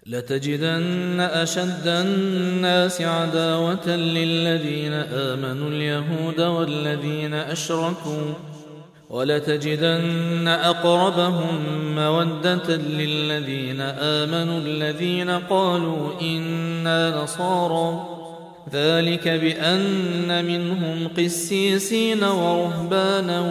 لتجدن أشد الناس عداوة للذين آمنوا اليهود والذين أشركوا، ولتجدن أقربهم مودة للذين آمنوا الذين قالوا إنا نصارى، ذلك بأن منهم قسيسين ورهبانا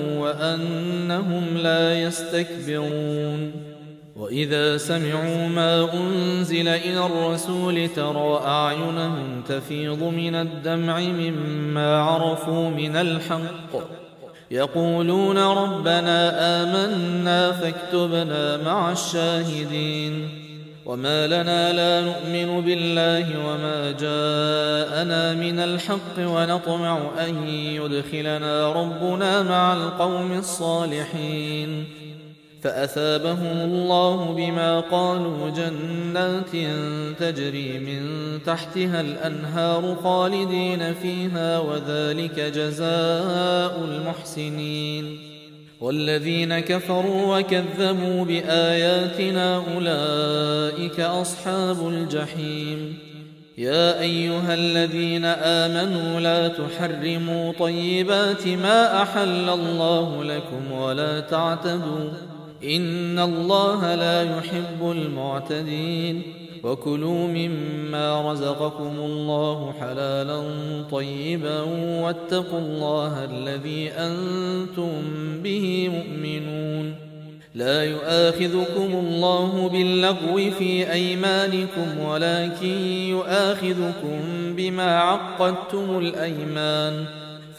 وأنهم لا يستكبرون. وإذا سمعوا ما أنزل إلى الرسول ترى أعينهم تفيض من الدمع مما عرفوا من الحق، يقولون ربنا آمنا فاكتبنا مع الشاهدين. وما لنا لا نؤمن بالله وما جاءنا من الحق ونطمع أن يدخلنا ربنا مع القوم الصالحين، فأثابهم الله بما قالوا جنات تجري من تحتها الأنهار خالدين فيها، وذلك جزاء المحسنين. والذين كفروا وكذبوا بآياتنا أولئك أصحاب الجحيم. يا أيها الذين آمنوا لا تحرموا طيبات ما أحل الله لكم ولا تعتدوا، إن الله لا يحب المعتدين. وكلوا مما رزقكم الله حلالا طيبا واتقوا الله الذي أنتم به مؤمنون. لا يؤاخذكم الله باللغو في أيمانكم ولكن يؤاخذكم بما عقدتم الأيمان،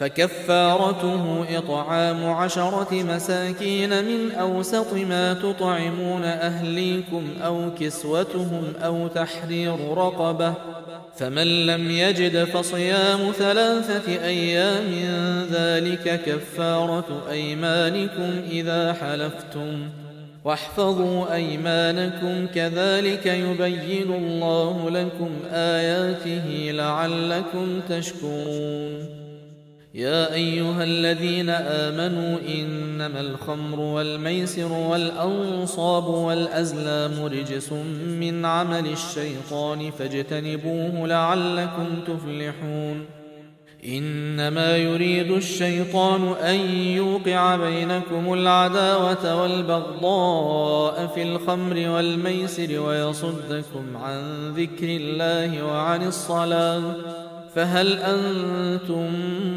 فكفارته إطعام 10 مساكين من أوسط ما تطعمون أهليكم أو كسوتهم أو تحرير رقبة، فمن لم يجد فصيام 3 أيام ذلك كفارة أيمانكم إذا حلفتم، واحفظوا أيمانكم كذلك يبين الله لكم آياته لعلكم تشكرون. يا أيها الذين آمنوا إنما الخمر والميسر والأنصاب والأزلام رجس من عمل الشيطان فاجتنبوه لعلكم تفلحون. إنما يريد الشيطان أن يوقع بينكم العداوة والبغضاء في الخمر والميسر ويصدكم عن ذكر الله وعن الصلاة، فهل أنتم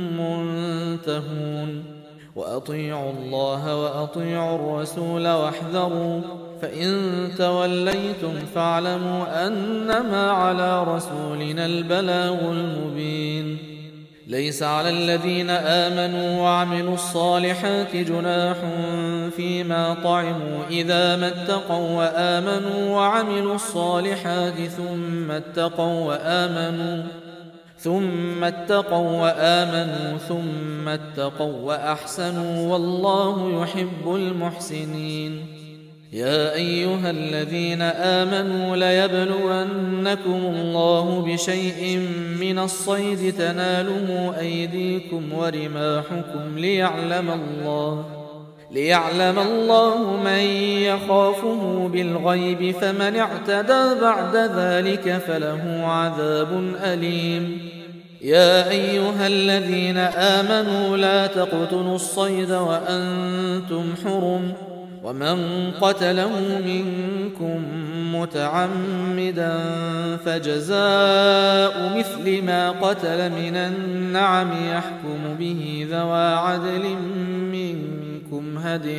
منتهون؟ وأطيعوا الله وأطيعوا الرسول واحذروا، فإن توليتم فاعلموا أنما على رسولنا البلاغ المبين. ليس على الذين آمنوا وعملوا الصالحات جناح فيما طعموا إذا ما اتقوا وآمنوا وعملوا الصالحات ثم اتقوا وآمنوا ثم اتقوا وأحسنوا والله يحب المحسنين. يا أيها الذين آمنوا ليبلونكم الله بشيء من الصيد تناله أيديكم ورماحكم ليعلم الله من يخافه بالغيب، فمن اعتدى بعد ذلك فله عذاب أليم. يا أيها الذين آمنوا لا تقتلوا الصيد وأنتم حرم، ومن قتله منكم متعمدا فجزاء مثل ما قتل من النعم يحكم به ذوى عدل منكم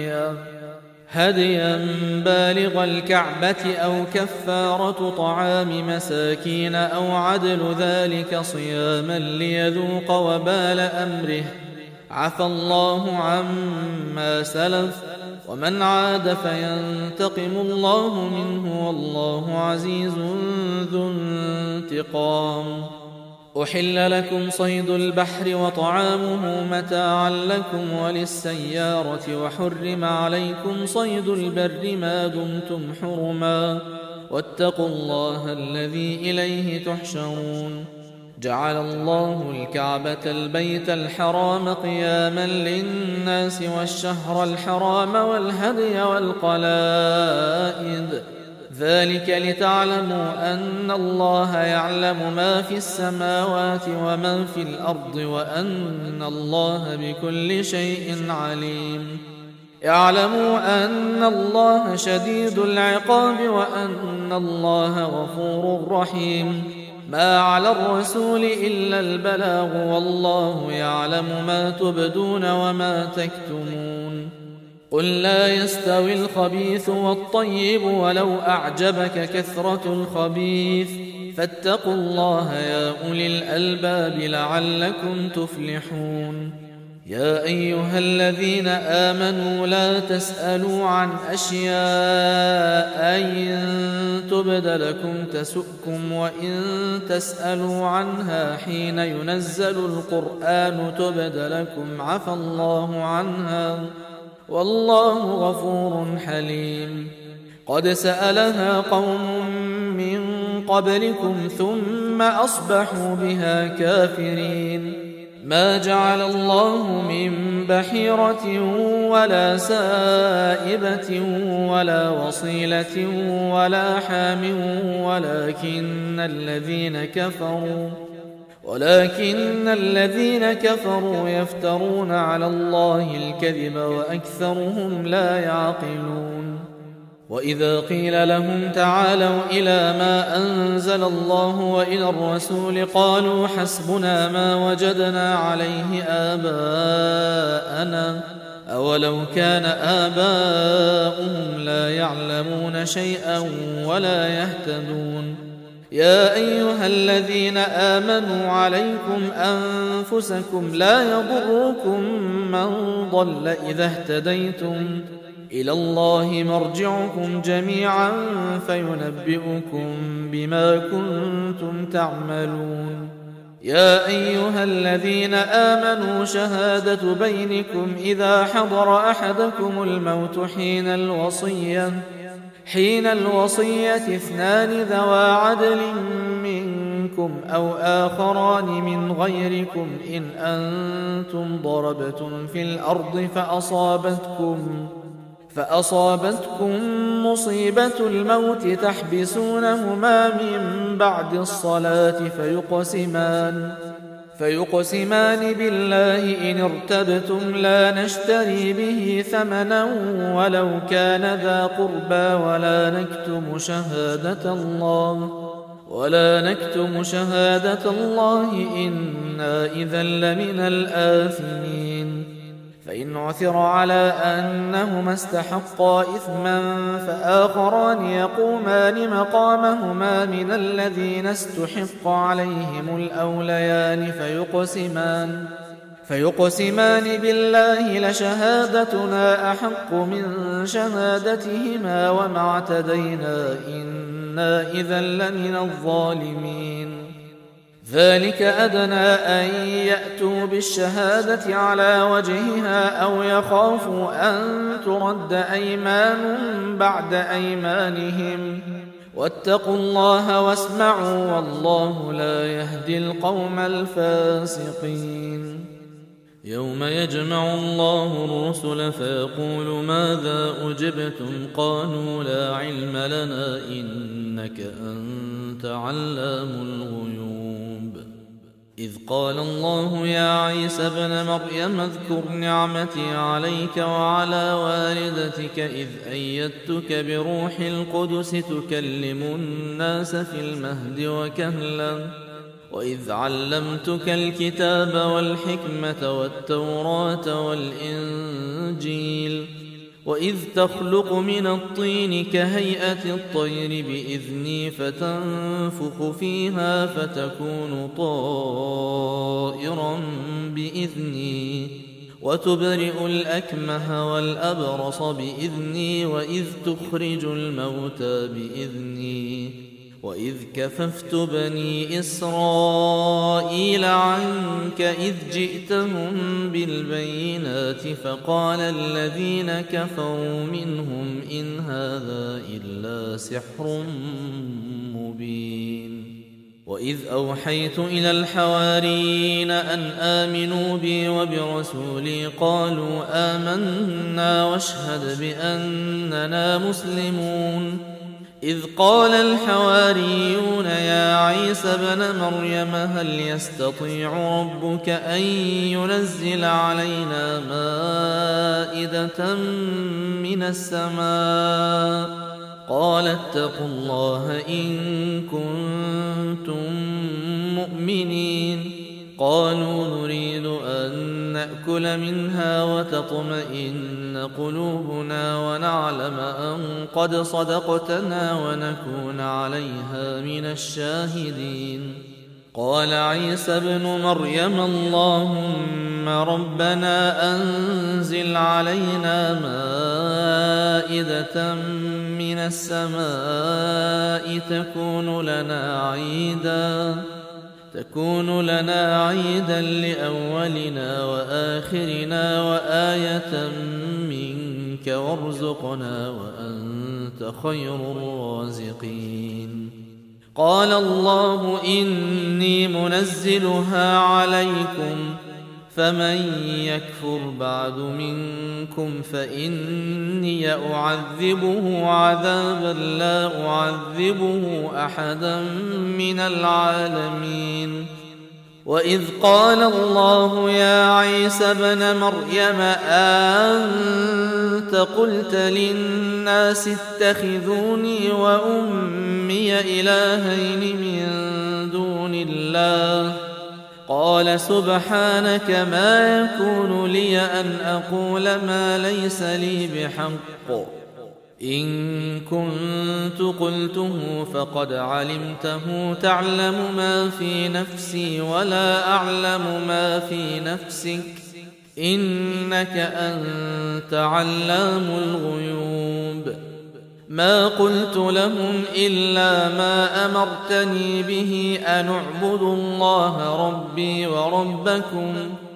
هديا بالغ الكعبة أو كفارة طعام مساكين أو عدل ذلك صياما ليذوق وبال أمره، عفى الله عما سلف، ومن عاد فينتقم الله منه والله عزيز ذو انتقام. أحل لكم صيد البحر وطعامه متاعا لكم وللسيارة، وحرم عليكم صيد البر ما دمتم حرما، واتقوا الله الذي إليه تحشرون. جعل الله الكعبة البيت الحرام قياما للناس والشهر الحرام والهدي والقلائد، ذلك لتعلموا أن الله يعلم ما في السماوات وما في الأرض وأن الله بكل شيء عليم. اعلموا أن الله شديد العقاب وأن الله غفور رحيم. ما على الرسول إلا البلاغ والله يعلم ما تبدون وما تكتمون. قل لا يستوي الخبيث والطيب ولو أعجبك كثرة الخبيث فاتقوا الله يا أولي الألباب لعلكم تفلحون. يا أيها الذين آمنوا لا تسألوا عن أشياء إن تبد لكم تسؤكم وإن تسألوا عنها حين ينزل القرآن تبد لكم عفى الله عنها والله غفور حليم. قد سألها قوم من قبلكم ثم أصبحوا بها كافرين. ما جعل الله من بحيرة ولا سائبة ولا وصيلة ولا حام ولكن الذين كفروا يفترون على الله الكذب وأكثرهم لا يعقلون. وإذا قيل لهم تعالوا إلى ما أنزل الله وإلى الرسول قالوا حسبنا ما وجدنا عليه آباءنا أولو كان آباؤهم لا يعلمون شيئا ولا يهتدون. يا أيها الذين آمنوا عليكم أنفسكم لا يضركم من ضل إذا اهتديتم إلى الله مرجعكم جميعا فينبئكم بما كنتم تعملون. يا أيها الذين آمنوا شهادة بينكم إذا حضر أحدكم الموت حين الوصية اثنان ذوى عدل منكم أو آخران من غيركم إن أنتم ضربتم في الأرض فأصابتكم مصيبة الموت تحبسونهما من بعد الصلاة فيقسمان بالله إن ارتبتم لا نشتري به ثمنا ولو كان ذا قربى ولا نكتم شهادة الله إنا إذا لمن الآثمين. فإن عثر على أنهما استحقا إثما فآخران يقومان مقامهما من الذين استحق عليهم الأوليان فيقسمان بالله لشهادتنا أحق من شهادتهما وما اعتدينا إنا إذا لمن الظالمين. ذلك أدنى أن يأتوا بالشهادة على وجهها أو يخافوا أن ترد أيمان بعد أيمانهم واتقوا الله واسمعوا والله لا يهدي القوم الفاسقين. يوم يجمع الله الرسل فيقول ماذا أجبتم قالوا لا علم لنا إنك أنت علام الغيوب. إذ قال الله يا عيسى ابن مريم اذكر نعمتي عليك وعلى والدتك إذ أيدتك بروح القدس تكلم الناس في المهد وكهلا وإذ علمتك الكتاب والحكمة والتوراة والإنجيل وإذ تخلق من الطين كهيئة الطير بإذني فتنفخ فيها فتكون طائرا بإذني وتبرئ الأكمه والأبرص بإذني وإذ تخرج الموتى بإذني وإذ كففت بني إسرائيل عنك إذ جئتهم بالبينات فقال الذين كفروا منهم إن هذا إلا سحر مبين. وإذ أوحيت إلى الحواريين أن آمنوا بي وبرسولي قالوا آمنا واشهد بأننا مسلمون. إذ قال الحواريون يا عيسى ابن مريم هل يستطيع ربك أن ينزل علينا مائدة من السماء قال اتقوا الله إن كنتم مؤمنين قالوا نريد أن نأكل منها وتطمئن قلوبنا ونعلم أن قد صدقتنا ونكون عليها من الشاهدين قال عيسى ابن مريم اللهم ربنا أنزل علينا مائدة من السماء تكون لنا عيدا لأولنا وآخرنا وآية منك وارزقنا وأنت خير الرازقين قال الله إني منزلها عليكم فمن يكفر بعد منكم فإني أعذبه عذابا لا أعذبه أحدا من العالمين وإذ قال الله يا عيسى ابن مريم أنت قلت للناس اتخذوني وأمي إلهين من دون الله قال سبحانك ما يكون لي أن أقول ما ليس لي بحق إن كنت قلته فقد علمته تعلم ما في نفسي ولا أعلم ما في نفسك إنك أنت علام الغيوب ما قلت لهم إلا ما أمرتني به أن اعبدوا الله ربي وربكم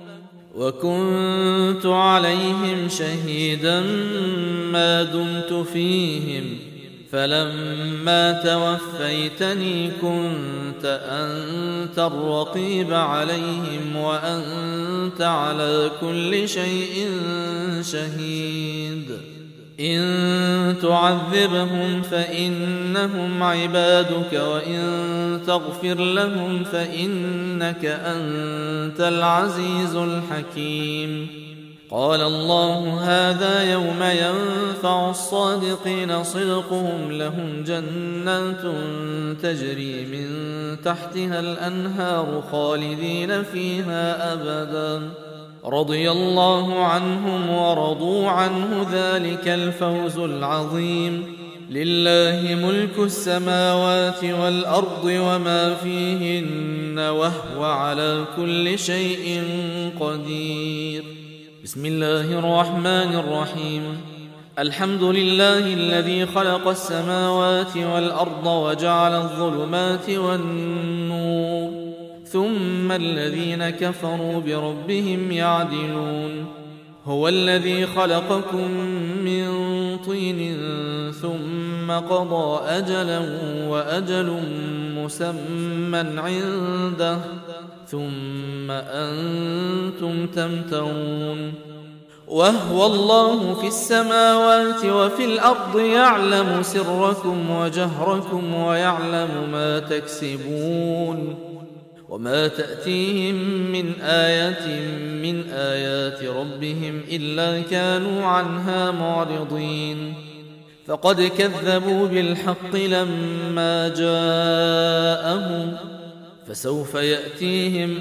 وكنت عليهم شهيدا ما دمت فيهم فلما توفيتني كنت أنت الرقيب عليهم وأنت على كل شيء شهيد إن تعذبهم فإنهم عبادك وإن تغفر لهم فإنك أنت العزيز الحكيم قال الله هذا يوم ينفع الصادقين صدقهم لهم جنات تجري من تحتها الأنهار خالدين فيها أبدا رضي الله عنهم ورضوا عنه ذلك الفوز العظيم لله ملك السماوات والأرض وما فيهن وهو على كل شيء قدير بسم الله الرحمن الرحيم الحمد لله الذي خلق السماوات والأرض وجعل الظلمات والنور ثم الذين كفروا بربهم يعدلون هو الذي خلقكم من طين ثم قضى أجلا وأجل مسمى عنده ثم أنتم تمترون وهو الله في السماوات وفي الأرض يعلم سركم وجهركم ويعلم ما تكسبون وما تأتيهم من آية من آيات ربهم إلا كانوا عنها معرضين فقد كذبوا بالحق لما جاءهم فسوف يأتيهم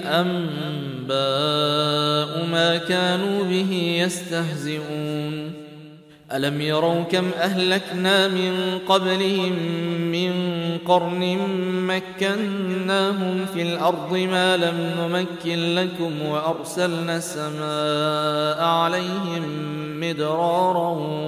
أنباء ما كانوا به يستهزئون ألم يروا كم أهلكنا من قبلهم من قرن مكناهم في الأرض ما لم نمكن لكم وأرسلنا السماء عليهم مدرارا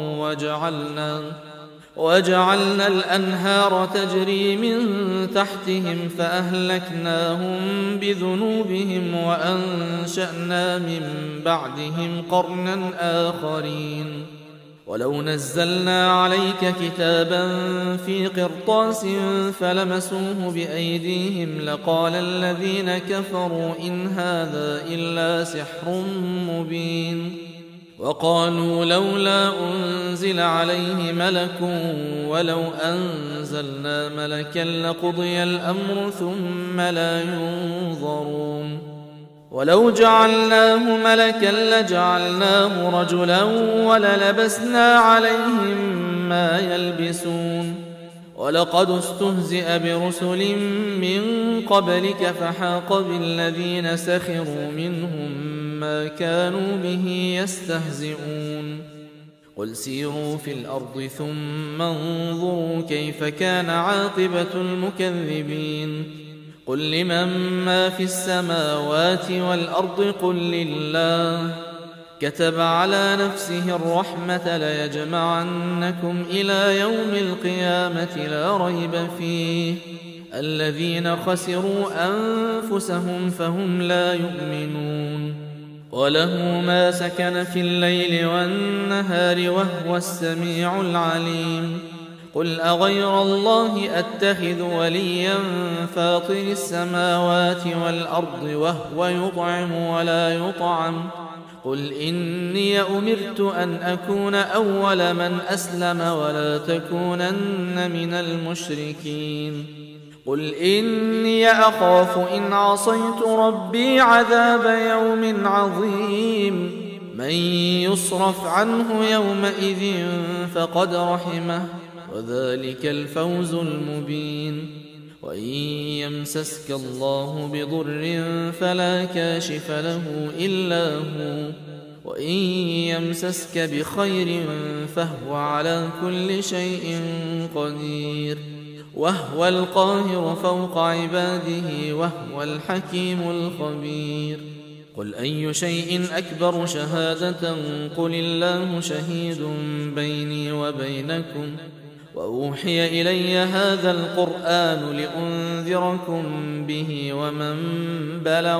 وجعلنا الأنهار تجري من تحتهم فأهلكناهم بذنوبهم وأنشأنا من بعدهم قرنا آخرين ولو نزلنا عليك كتابا في قرطاس فلمسوه بأيديهم لقال الذين كفروا إن هذا إلا سحر مبين وقالوا لولا أنزل عليه ملك ولو أنزلنا ملكا لقضي الأمر ثم لا ينظرون ولو جعلناه ملكا لجعلناه رجلا وللبسنا عليهم ما يلبسون ولقد استهزئ برسل من قبلك فحاق بالذين سخروا منهم ما كانوا به يستهزئون قل سيروا في الأرض ثم انظروا كيف كان عاقبة المكذبين قل لمن ما في السماوات والأرض قل لله كتب على نفسه الرحمة ليجمعنكم إلى يوم القيامة لا ريب فيه الذين خسروا أنفسهم فهم لا يؤمنون وله ما سكن في الليل والنهار وهو السميع العليم قل أغير الله أتخذ وليا فاطر السماوات والأرض وهو يطعم ولا يطعم قل إني أمرت أن أكون أول من أسلم ولا تكونن من المشركين قل إني أخاف إن عصيت ربي عذاب يوم عظيم من يصرف عنه يومئذ فقد رحمه وذلك الفوز المبين وإن يمسسك الله بضر فلا كاشف له إلا هو وإن يمسسك بخير فهو على كل شيء قدير وهو القاهر فوق عباده وهو الحكيم الخبير قل أي شيء أكبر شهادة قل الله شهيد بيني وبينكم وأوحي إلي هذا القرآن لأنذركم به ومن بلغ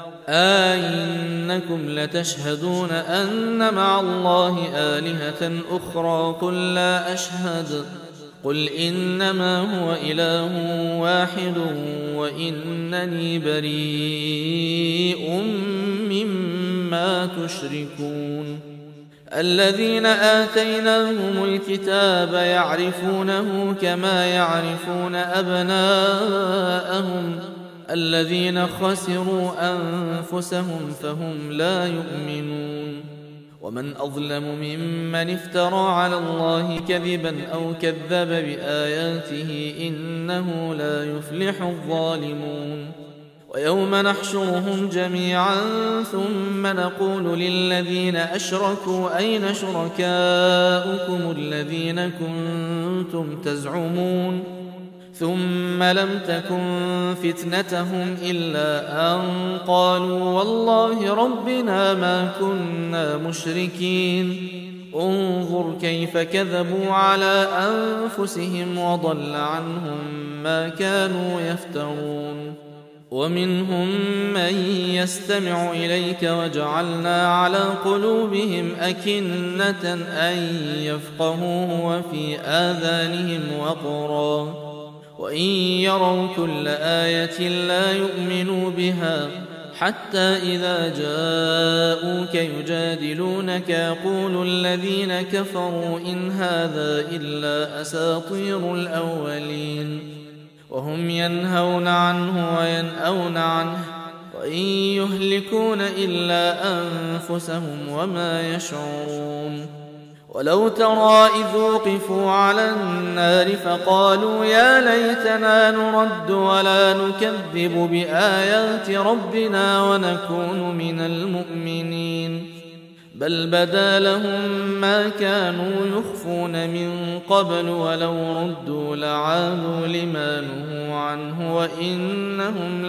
أئنكم لتشهدون أن مع الله آلهة أخرى قل لا أشهد قل إنما هو إله واحد وإنني بريء مما تشركون الذين آتيناهم الكتاب يعرفونه كما يعرفون أبناءهم الذين خسروا أنفسهم فهم لا يؤمنون ومن أظلم ممن افترى على الله كذبا أو كذب بآياته إنه لا يفلح الظالمون ويوم نحشرهم جميعا ثم نقول للذين أشركوا أين شركاؤكم الذين كنتم تزعمون ثم لم تكن فتنتهم إلا أن قالوا والله ربنا ما كنا مشركين انظر كيف كذبوا على أنفسهم وضل عنهم ما كانوا يفترون ومنهم من يستمع إليك وجعلنا على قلوبهم أكنة أن يفقهوه وفي آذانهم وقرا وإن يروا كل آية لا يؤمنوا بها حتى إذا جاءوك يجادلونك يقول الذين كفروا إن هذا إلا أساطير الأولين وهم ينهون عنه وينأون عنه وإن يهلكون إلا أنفسهم وما يشعرون ولو ترى إذ وقفوا على النار فقالوا يا ليتنا نرد ولا نكذب بآيات ربنا ونكون من المؤمنين بل بدا لهم ما كانوا يخفون من قبل ولو ردوا لعادوا لما نهوا عنه وإنهم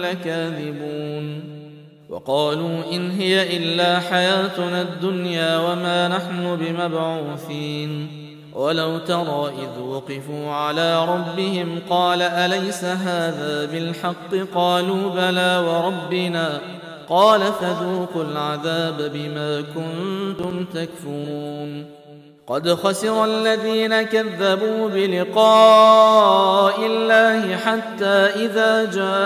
لكاذبون وقالوا إن هي إلا حياتنا الدنيا وما نحن بمبعوثين ولو ترى إذ وقفوا على ربهم قال أليس هذا بالحق قالوا بلى وربنا قال فذوقوا العذاب بما كنتم تكفرون قد خسر الذين كذبوا بلقاء الله حتى إذا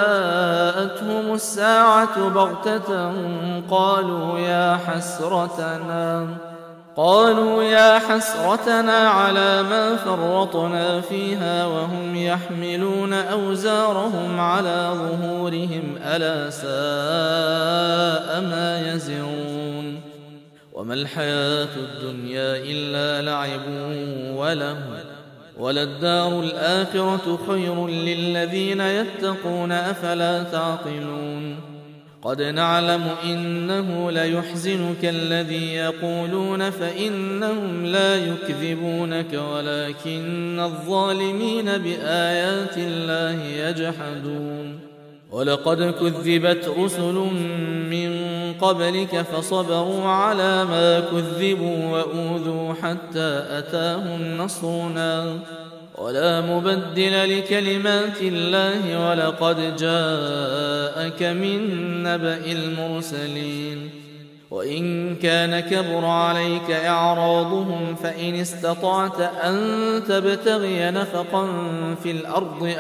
جاءتهم الساعة بغتة قالوا قالوا يا حسرتنا على ما فرطنا فيها وهم يحملون أوزارهم على ظهورهم ألا ساء ما يزرون وما الحياة الدنيا إلا لعب ولهو وللدار الآخرة خير للذين يتقون أفلا تعقلون قد نعلم إنه ليحزنك الذي يقولون فإنهم لا يكذبونك ولكن الظالمين بآيات الله يجحدون ولقد كذبت رسل من قبلك فصبروا على ما كذبوا وأوذوا حتى أتاهم نصرنا ولا مبدل لكلمات الله ولقد جاءك من نبأ المرسلين وإن كان كبر عليك إعراضهم فإن استطعت أن تبتغي نفقا في الأرض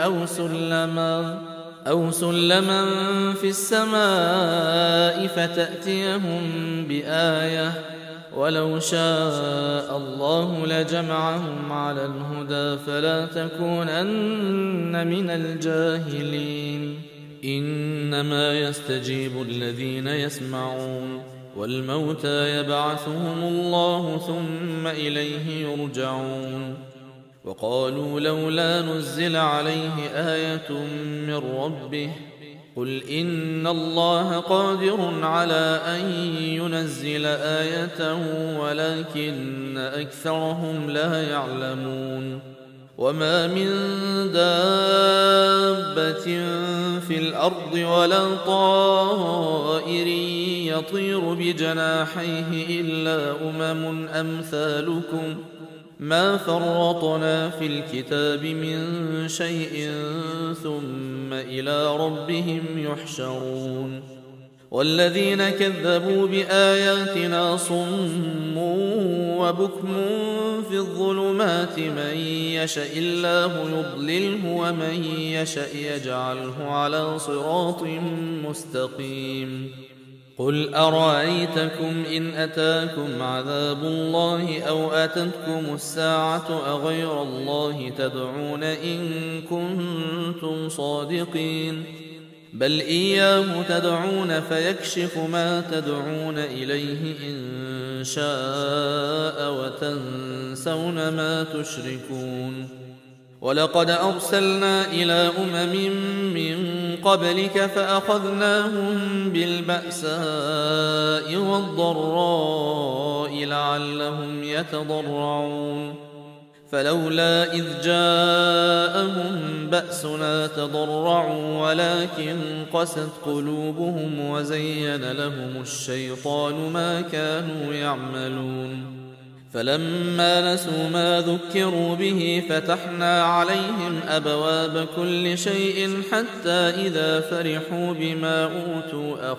أو سلما في السماء فتأتيهم بآية ولو شاء الله لجمعهم على الهدى فلا تكونن من الجاهلين إنما يستجيب الذين يسمعون والموتى يبعثهم الله ثم إليه يرجعون وقالوا لولا نزل عليه آية من ربه قل إن الله قادر على أن ينزل آية ولكن أكثرهم لا يعلمون وما من دابة في الأرض ولا طائر يطير بجناحيه إلا أمم أمثالكم ما فرطنا في الكتاب من شيء ثم إلى ربهم يحشرون والذين كذبوا بآياتنا صم وبكم في الظلمات من يشاء الله يضلله ومن يشاء يجعله على صراط مستقيم قل أرأيتكم إن أتاكم عذاب الله أو أتتكم الساعة أغير الله تدعون إن كنتم صادقين بل إياه تدعون فيكشف ما تدعون إليه إن شاء وتنسون ما تشركون ولقد أرسلنا إلى من قبلك فأخذناهم بالبأساء والضراء لعلهم يتضرعون فلولا إذ جاءهم بأسنا تضرعوا ولكن قست قلوبهم وزين لهم الشيطان ما كانوا يعملون فلما نسوا ما ذكروا به فتحنا عليهم أبواب كل شيء حتى إذا فرحوا بما أوتوا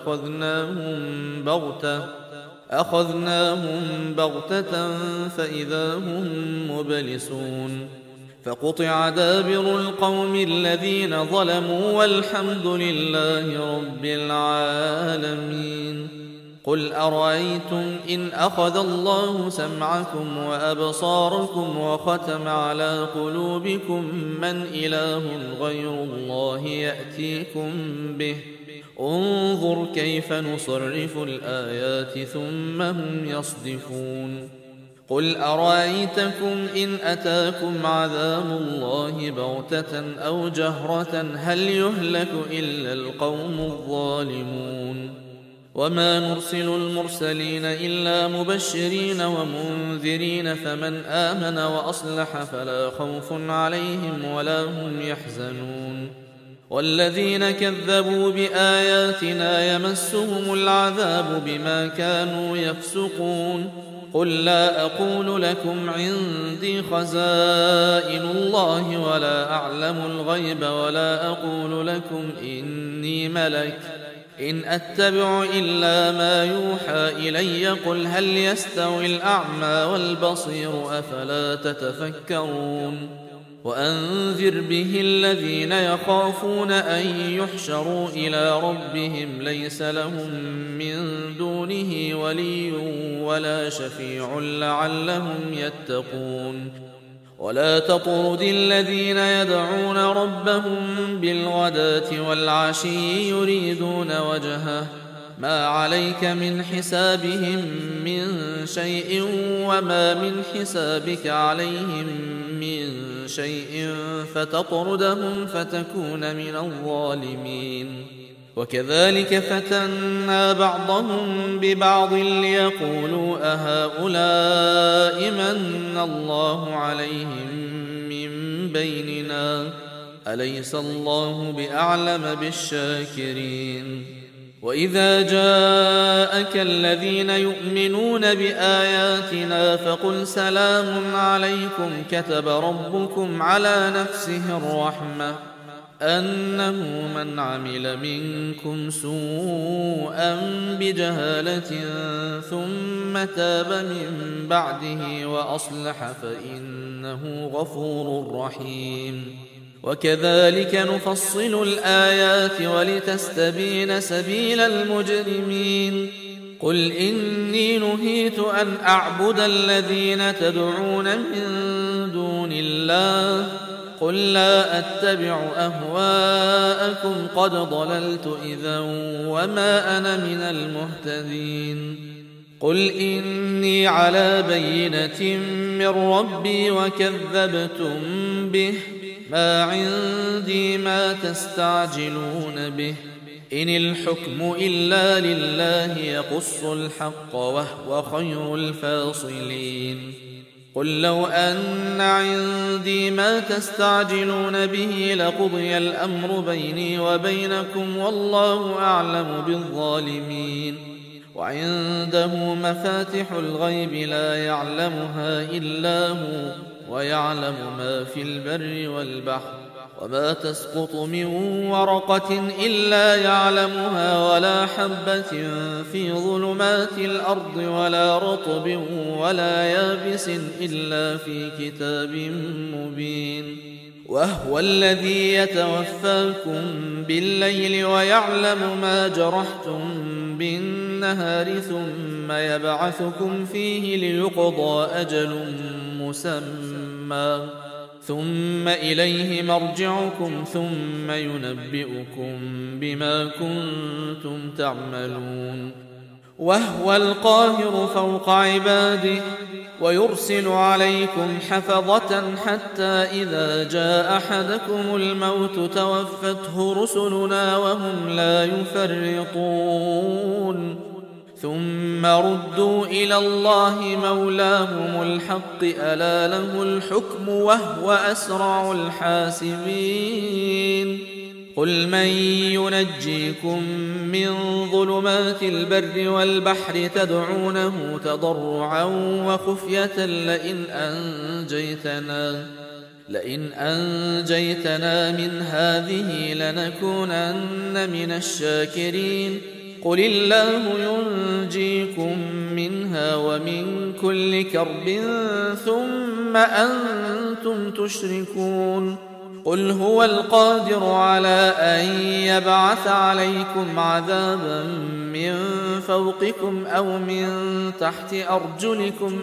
أخذناهم بغتة فإذا هم مبلسون فقطع دابر القوم الذين ظلموا والحمد لله رب العالمين قل أرأيتم إن أخذ الله سمعكم وأبصاركم وختم على قلوبكم من إله غير الله يأتيكم به انظر كيف نصرف الآيات ثم هم يصدفون قل أرأيتكم إن أتاكم عذاب الله بغتة أو جهرة هل يهلك إلا القوم الظالمون وما نرسل المرسلين إلا مبشرين ومنذرين فمن آمن وأصلح فلا خوف عليهم ولا هم يحزنون والذين كذبوا بآياتنا يمسهم العذاب بما كانوا يفسقون قل لا أقول لكم عندي خزائن الله ولا أعلم الغيب ولا أقول لكم إني ملك إن أتبع إلا ما يوحى إلي قل هل يستوي الأعمى والبصير أفلا تتفكرون وأنذر به الذين يخافون أن يحشروا إلى ربهم ليس لهم من دونه ولي ولا شفيع لعلهم يتقون ولا تطرد الذين يدعون ربهم بالغداة والعشي يريدون وجهه ما عليك من حسابهم من شيء وما من حسابك عليهم من شيء فتطردهم فتكون من الظالمين وكذلك فتنا بعضهم ببعض ليقولوا أهؤلاء من الله عليهم من بيننا أليس الله بأعلم بالشاكرين وإذا جاءك الذين يؤمنون بآياتنا فقل سلام عليكم كتب ربكم على نفسه الرحمة أنه من عمل منكم سوءا بجهالة ثم تاب من بعده وأصلح فإنه غفور رحيم وكذلك نفصل الآيات ولتستبين سبيل المجرمين قل إني نهيت أن أعبد الذين تدعون من دون الله قل لا أتبع أهواءكم قد ضللت إذا وما أنا من المهتدين قل إني على بينة من ربي وكذبتم به ما عندي ما تستعجلون به إن الحكم إلا لله يقص الحق وهو خير الفاصلين قل لو أن عندي ما تستعجلون به لقضي الأمر بيني وبينكم والله أعلم بالظالمين وعنده مفاتح الغيب لا يعلمها إلا هو ويعلم ما في البر والبحر وما تسقط من ورقة إلا يعلمها ولا حبة في ظلمات الأرض ولا رطب ولا يابس إلا في كتاب مبين وهو الذي يتوفاكم بالليل ويعلم ما جرحتم بالنهار ثم يبعثكم فيه ليقضى أجل مسمى ثم إليه مرجعكم ثم ينبئكم بما كنتم تعملون وهو القاهر فوق عباده ويرسل عليكم حفظة حتى إذا جاء أحدكم الموت توفته رسلنا وهم لا يفرطون ثم ردوا إلى الله مولاهم الحق ألا له الحكم وهو أسرع الحاسبين قل من ينجيكم من ظلمات البر والبحر تدعونه تضرعا وخفية لئن أنجيتنا من هذه لنكونن من الشاكرين قل الله ينجيكم منها ومن كل كرب ثم أنتم تشركون قل هو القادر على أن يبعث عليكم عذابا من فوقكم أو من تحت أرجلكم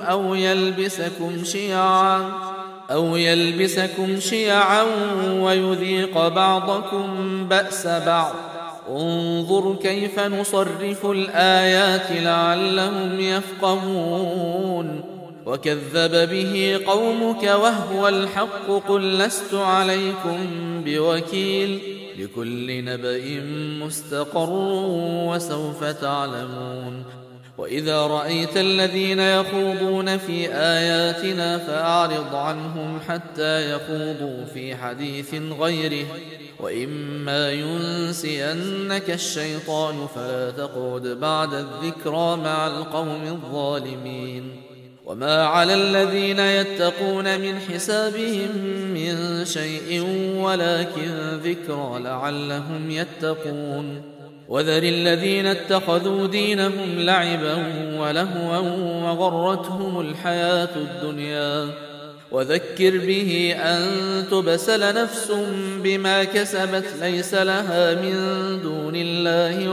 أو يلبسكم شيعا ويذيق بعضكم بأس بعض انظر كيف نصرف الآيات لعلهم يفقهون وكذب به قومك وهو الحق قل لست عليكم بوكيل لكل نبأ مستقر وسوف تعلمون وإذا رأيت الذين يخوضون في آياتنا فأعرض عنهم حتى يخوضوا في حديث غيره وإما ينسينك الشيطان فلا تقعد بعد الذكرى مع القوم الظالمين وما على الذين يتقون من حسابهم من شيء ولكن ذكرى لعلهم يتقون وذر الذين اتخذوا دينهم لعبا ولهوا وغرتهم الحياة الدنيا وذكر به أن تبسل نفس بما كسبت ليس لها من دون الله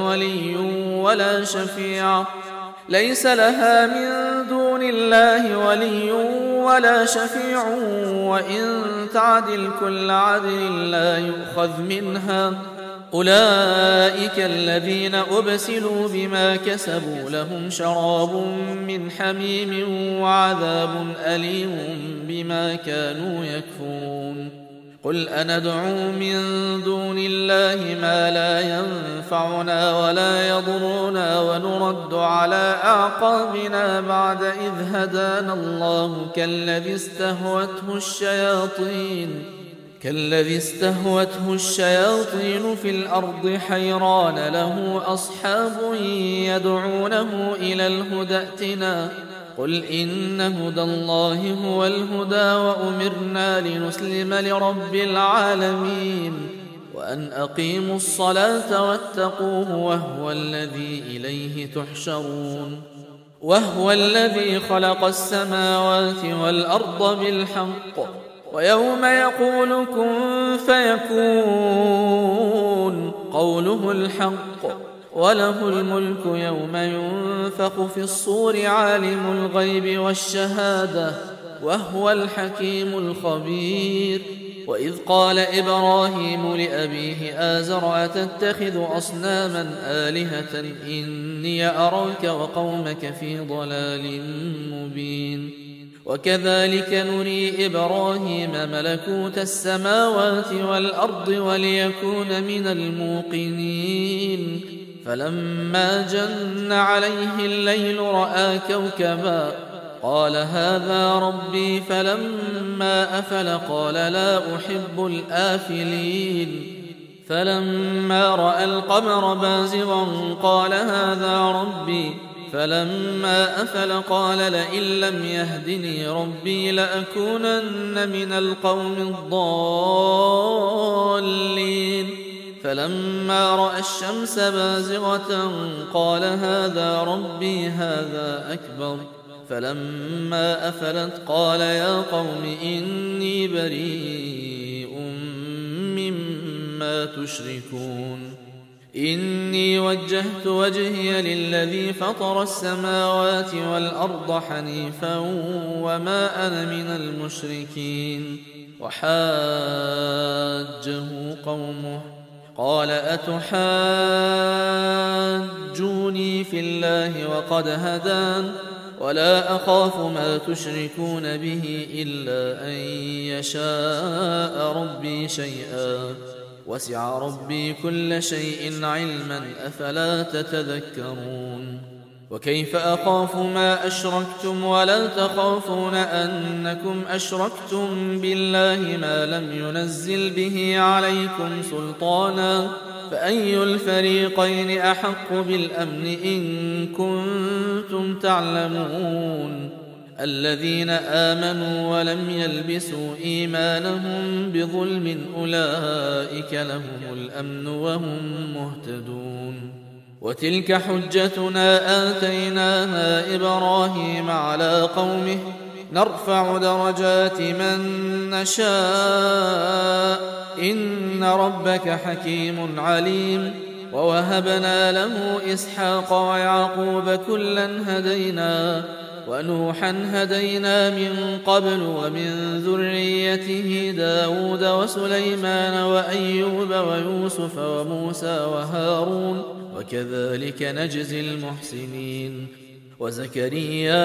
ولي ولا شفيع وإن تعدل كل عدل لا يؤخذ منها. أولئك الذين أبسلوا بما كسبوا لهم شراب من حميم وعذاب أليم بما كانوا يكفرون. قل أندعو من دون الله ما لا ينفعنا ولا يضرنا ونرد على أعقابنا بعد إذ هدانا الله كالذي استهوته الشياطين في الأرض حيران له أصحاب يدعونه إلى الهدى ائتنا. قل إن هدى الله هو الهدى وأمرنا لنسلم لرب العالمين وأن أقيموا الصلاة واتقوه وهو الذي خلق السماوات والأرض بالحق ويوم يقول كن فيكون قوله الحق وله الملك يوم ينفخ في الصور عالم الغيب والشهادة وهو الحكيم الخبير. وإذ قال إبراهيم لأبيه آزر أتتخذ أصناما آلهة إني أراك وقومك في ضلال مبين. وكذلك نري إبراهيم ملكوت السماوات والأرض وليكون من الموقنين. فلما جن عليه الليل رأى كوكبا قال هذا ربي فلما أفل قال لا أحب الآفلين. فلما رأى القمر بازغا قال هذا ربي فلما أفل قال لئن لم يهدني ربي لأكونن من القوم الضالين. فلما رأى الشمس بازغة قال هذا ربي هذا أكبر. فلما أفلت قال يا قوم إني بريء مما تشركون. إني وجهت وجهي للذي فطر السماوات والأرض حنيفا وما أنا من المشركين. وحاجه قومه قال أتحاجوني في الله وقد هدان ولا أخاف ما تشركون به إلا أن يشاء ربي شيئا وسع ربي كل شيء علما أفلا تتذكرون. وكيف أخاف ما أشركتم ولا تخافون أنكم أشركتم بالله ما لم ينزل به عليكم سلطانا فأي الفريقين أحق بالأمن إن كنتم تعلمون. الذين آمنوا ولم يلبسوا إيمانهم بظلم أولئك لهم الأمن وهم مهتدون. وتلك حجتنا آتيناها إبراهيم على قومه نرفع درجات من نشاء إن ربك حكيم عليم. ووهبنا له إسحاق ويعقوب كلا هدينا ونوحا هدينا من قبل ومن ذريته داود وسليمان وأيوب ويوسف وموسى وهارون وكذلك نجزي المحسنين. وزكريا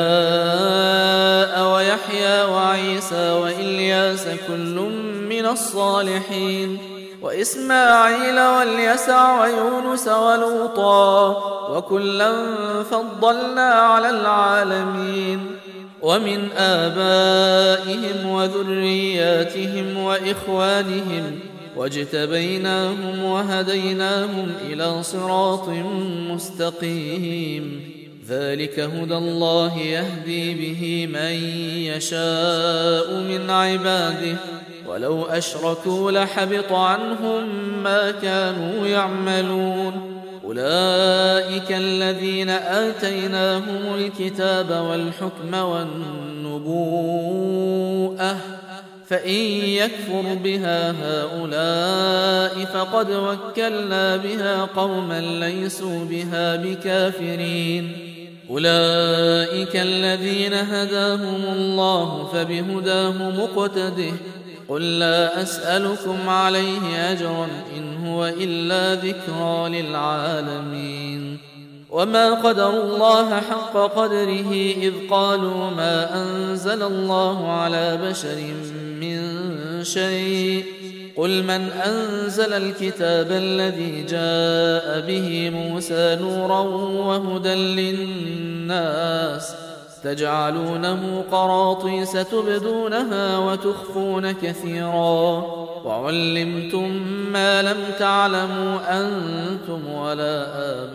ويحيى وعيسى وإلياس كل من الصالحين وإسماعيل واليسع ويونس ولوطا وكلا فضلنا على العالمين. ومن آبائهم وذرياتهم وإخوانهم واجتبيناهم وهديناهم إلى صراط مستقيم. ذلك هدى الله يهدي به من يشاء من عباده ولو أشركوا لحبط عنهم ما كانوا يعملون. أولئك الذين آتيناهم الكتاب والحكم والنبوءة فإن يكفر بها هؤلاء فقد وكلنا بها قوما ليسوا بها بكافرين أولئك الذين هداهم الله فبهداه مقتده قل لا أسألكم عليه أجرا إن هو إلا ذكرى للعالمين وما قدروا الله حق قدره إذ قالوا ما أنزل الله على بشر من شيء قل من أنزل الكتاب الذي جاء به موسى نورا وهدى للناس تجعلونه قراطيس تبدونها وتخفون كثيرا وعلمتم ما لم تعلموا أنتم ولا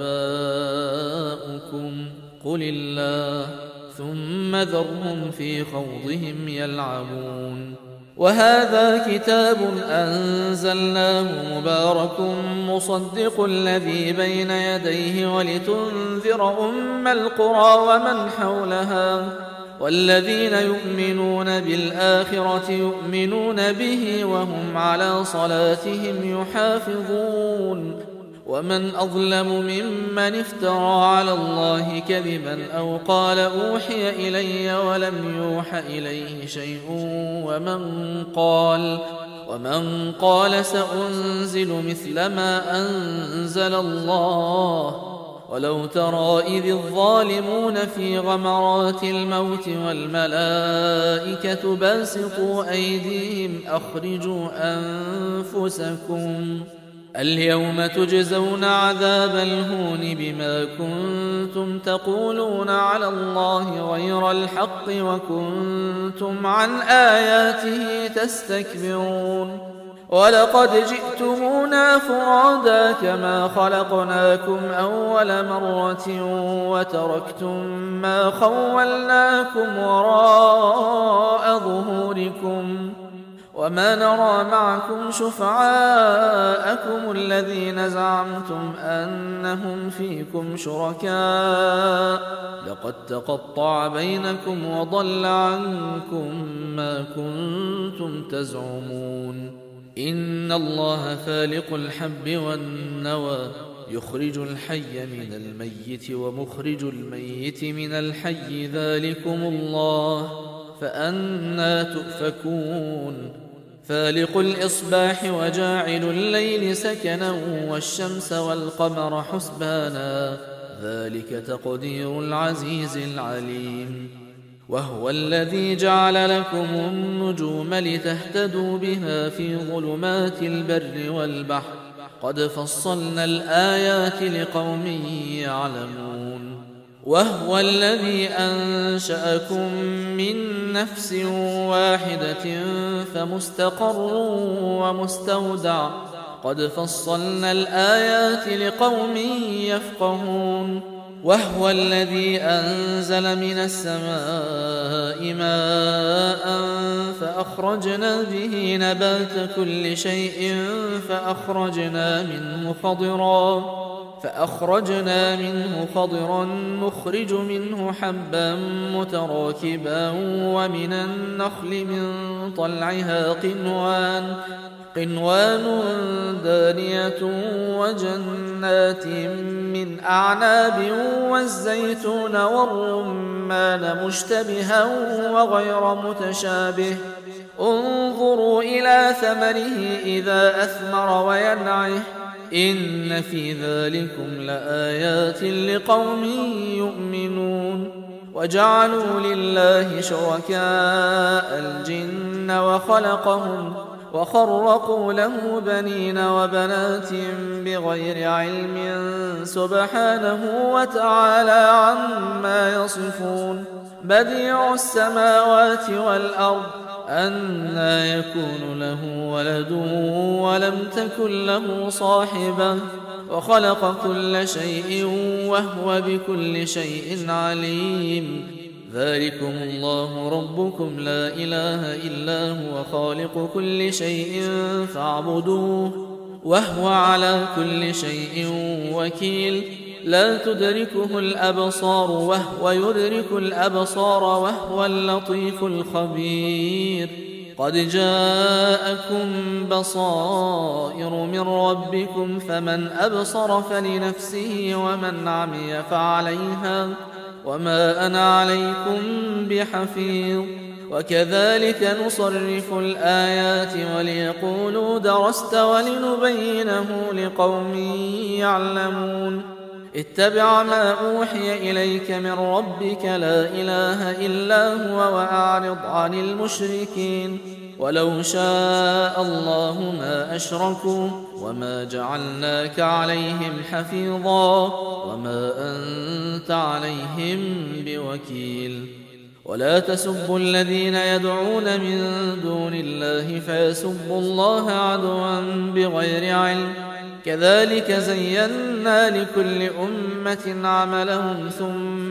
آباؤكم قل الله ثم ذرهم في خوضهم يلعبون وهذا كتاب أنزلناه مبارك مصدق الذي بين يديه ولتنذر أم القرى ومن حولها والذين يؤمنون بالآخرة يؤمنون به وهم على صلاتهم يحافظون ومن أظلم ممن افترى على الله كذبا أو قال أوحي إلي ولم يوح إليه شيء ومن قال سأنزل مثل ما أنزل الله ولو ترى إذ الظالمون في غمرات الموت والملائكة باسطوا أيديهم أخرجوا أنفسكم اليوم تجزون عذاب الهون بما كنتم تقولون على الله غير الحق وكنتم عن آياته تستكبرون ولقد جئتمونا فرادا كما خلقناكم أول مرة وتركتم ما خولناكم وراء ظهوركم وما نرى معكم شفعاءكم الذين زعمتم أنهم فيكم شركاء لقد تقطع بينكم وضل عنكم ما كنتم تزعمون إن الله فالق الحب والنوى يخرج الحي من الميت ومخرج الميت من الحي ذلكم الله فأنى تؤفكون فالق الإصباح وجاعل الليل سكنا والشمس والقمر حسبانا ذلك تقدير العزيز العليم وهو الذي جعل لكم النجوم لتهتدوا بها في ظلمات البر والبحر قد فصلنا الآيات لقوم يعلمون وهو الذي أنشأكم من نفس واحدة فمستقر ومستودع قد فصلنا الآيات لقوم يفقهون وهو الذي أنزل من السماء ماء فأخرجنا به نبات كل شيء فأخرجنا منه خضرا نخرج منه حبا متراكبا ومن النخل من طلعها قنوان دانية وجنات من أعناب والزيتون والرمان مشتبها وغير متشابه انظروا إلى ثمره إذا أثمر وينعه إن في ذلكم لآيات لقوم يؤمنون وجعلوا لله شركاء الجن وخلقهم وخرقوا له بنين وبنات بغير علم سبحانه وتعالى عما يصفون بديع السماوات والأرض أنى يكون له ولد ولم تكن له صاحبة وخلق كل شيء وهو بكل شيء عليم ذلكم الله ربكم لا إله إلا هو خالق كل شيء فاعبدوه وهو على كل شيء وكيل لا تدركه الأبصار وهو يدرك الأبصار وهو اللطيف الخبير قد جاءكم بصائر من ربكم فمن أبصر فلنفسه ومن عمي فعليها وما أنا عليكم بحفيظ وكذلك نصرف الآيات وليقولوا درست ولنبينه لقوم يعلمون اتبع ما أوحي إليك من ربك لا إله إلا هو وأعرض عن المشركين ولو شاء الله ما أشركوا وما جعلناك عليهم حفيظا وما أنت عليهم بوكيل ولا تسبوا الذين يدعون من دون الله فيسبوا الله عدوا بغير علم كذلك زينا لكل أمة عملهم ثم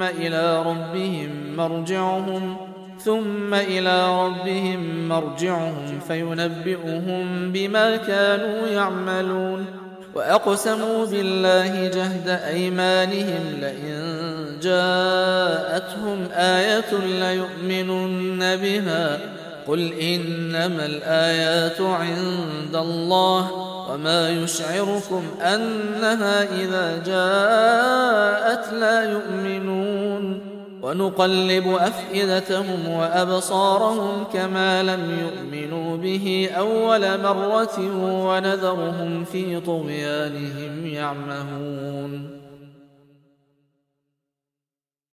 إلى ربهم مرجعهم فينبئهم بما كانوا يعملون وأقسموا بالله جهد أيمانهم لئن جاءتهم آية ليؤمنن بها قل إنما الآيات عند الله وما يشعركم أنها إذا جاءت لا يؤمنون ونقلب أفئدتهم وأبصارهم كما لم يؤمنوا به أول مرة ونذرهم في طغيانهم يعمهون